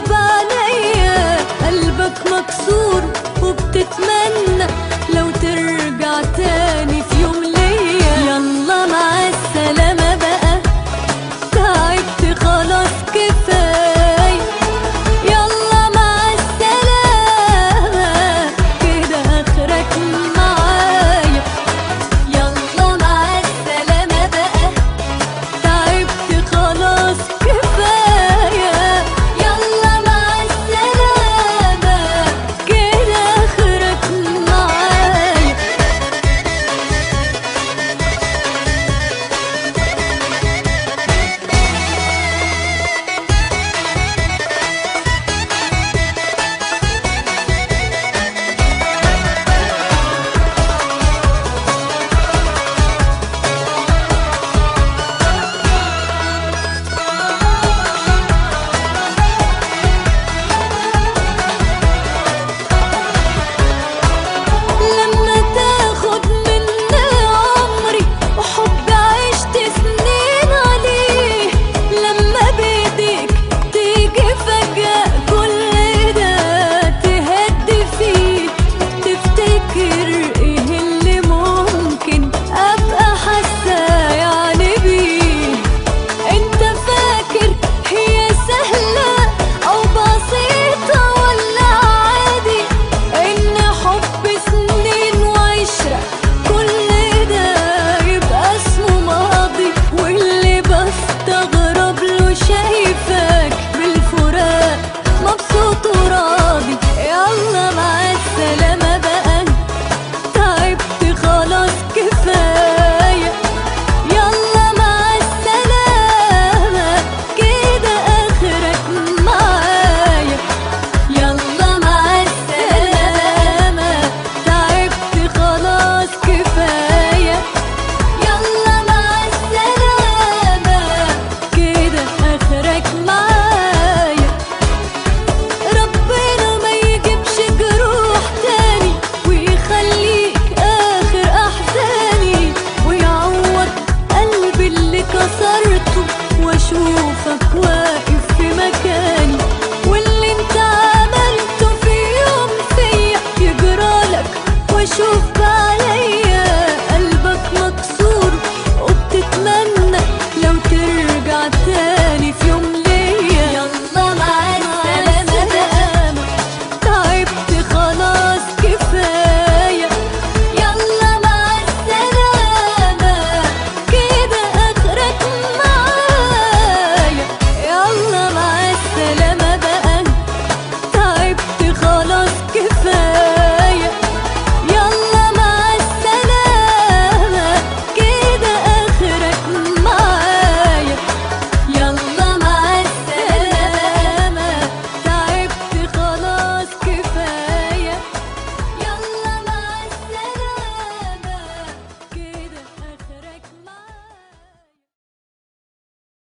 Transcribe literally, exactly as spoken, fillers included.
بعينيا، قلبك مكسور وبتتمنى لو ترجع تاني في يوم ليا. يلا مع السلامة بقى، تعبت خلاص كفاية. يلا مع السلامة كده آخرك معايا. يلا مع السلامة بقى، تعبت خلاص كفاية. يلا مع السلامة كده آخرك معايا. لما تاخد مني عمري وحب عشت سنين عليه، لما بيديك تيجي فجأة كل ده تهدي فيه، تفتكر ايه اللي ممكن ابقى حاسة يعني بيه. انت فاكر هي سهلة او بسيطة ولا عادي ان حب سنين وعشرة كل ده يبقى اسمه ماضي؟ واللي بستغرب له شايفك بالفراق مبسوط وراضي.